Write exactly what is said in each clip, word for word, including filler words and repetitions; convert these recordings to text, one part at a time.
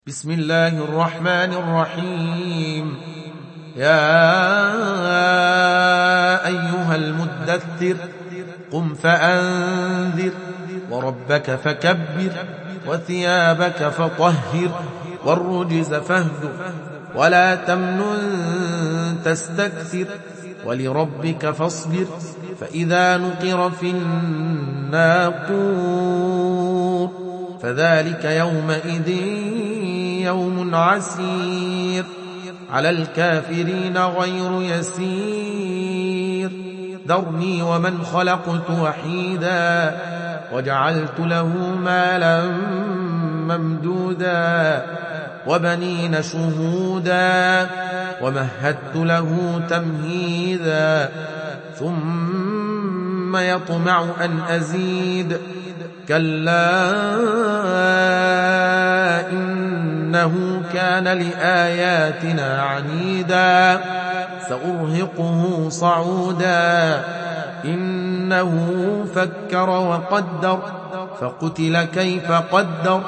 بسم الله الرحمن الرحيم. يا أيها المدثر قم فأنذر وربك فكبر وثيابك فطهر والرجز فاهجر ولا تمنن تستكثر ولربك فاصبر فإذا نقر في الناقور فذلك يومئذ يوم عسير على الكافرين غير يسير. ذرني ومن خلقت وحيدا وجعلت له مالا ممدودا وبنين شهودا ومهدت له تمهيدا ثم يطمع أن أزيد كلا إنه كان لآياتنا عنيدا سأرهقه صعودا إنه فكر وقدر فقتل كيف قدر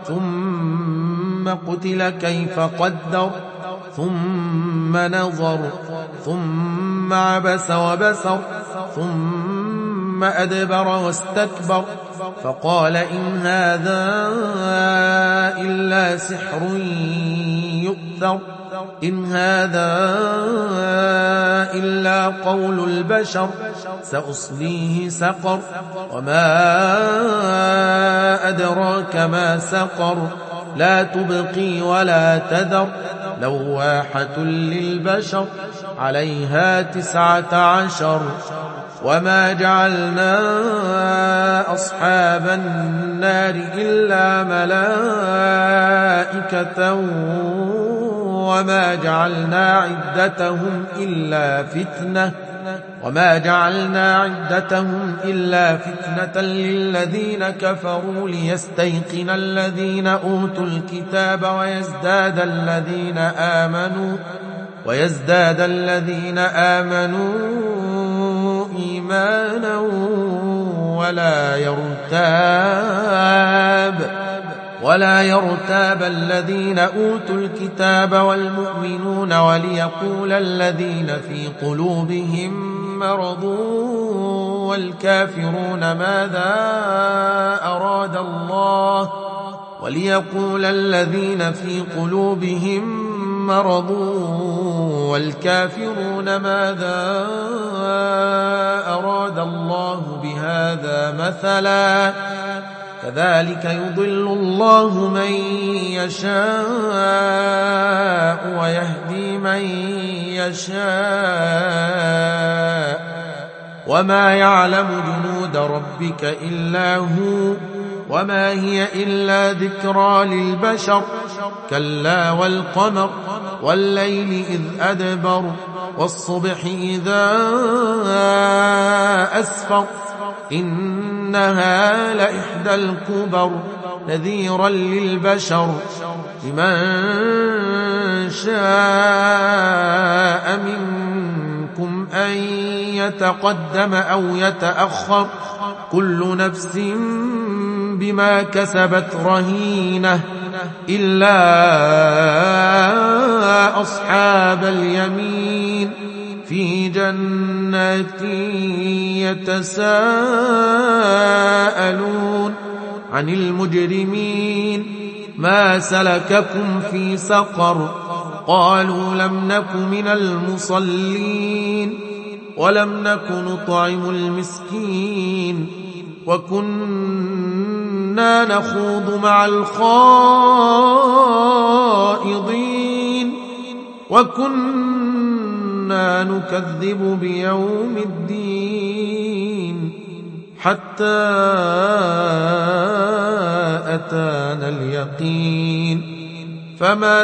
ثم قتل كيف قدر ثم نظر ثم عبس وبسر ثم أدبر واستكبر فقال إن هذا إلا سحر يؤثر إن هذا إلا قول البشر سأصليه سقر وما أدراك ما سقر لا تبقي ولا تذر لواحة للبشر عليها تسعة عشر وما جعلنا أصحاب النار إلا ملائكة وما جعلنا عدتهم إلا فتنة وما جعلنا عدتهم إلا فتنة للذين كفروا ليستيقن الذين أوتوا الكتاب ويزداد الذين آمنوا ويزداد الذين آمنوا إيمانا ولا يرتاب ولا يرتاب الذين أوتوا الكتاب والمؤمنون وليقول الذين في قلوبهم مرض والكافرون ماذا أراد الله وليقول الذين في قلوبهم مرض والكافرون ماذا أراد الله بهذا مثلا كذلك يضل الله من يشاء ويهدي من يشاء وما يعلم جنود ربك إلا هو وما هي إلا ذكرى للبشر كلا والقمر والليل إذ أدبر والصبح إذا أسفر إنها لإحدى الكبر نذيرا للبشر لمن شاء منكم أن يتقدم أو يتأخر كل نفس بما كسبت رهينة إلا أصحاب اليمين في جنات يتساءلون عن المجرمين ما سلككم في سقر قالوا لم نك من المصلين ولم نك نطعم المسكين وكنا نخوض مع الخائضين وكنا نكذب بيوم الدين حتى أتانا اليقين فما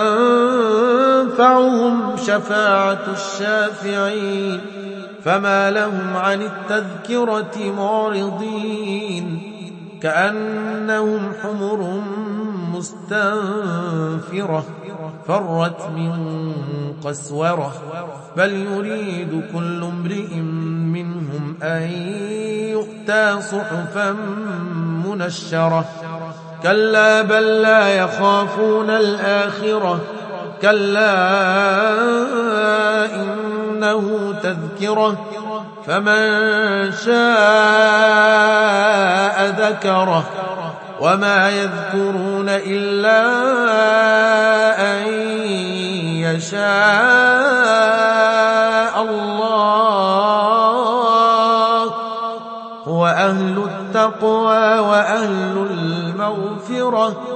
تنفعهم شفاعة الشافعين فما لهم عن التذكرة معرضين كأنهم حمر مستنفرة فرت من قسورة بل يريد كل امرئ منهم أن يؤتى صحفا منشرة كلا بل لا يخافون الآخرة كلا إنه تذكرة فمن شاء ذكره وما يذكرون إلا أن يشاء الله هو أهل التقوى وأهل المغفرة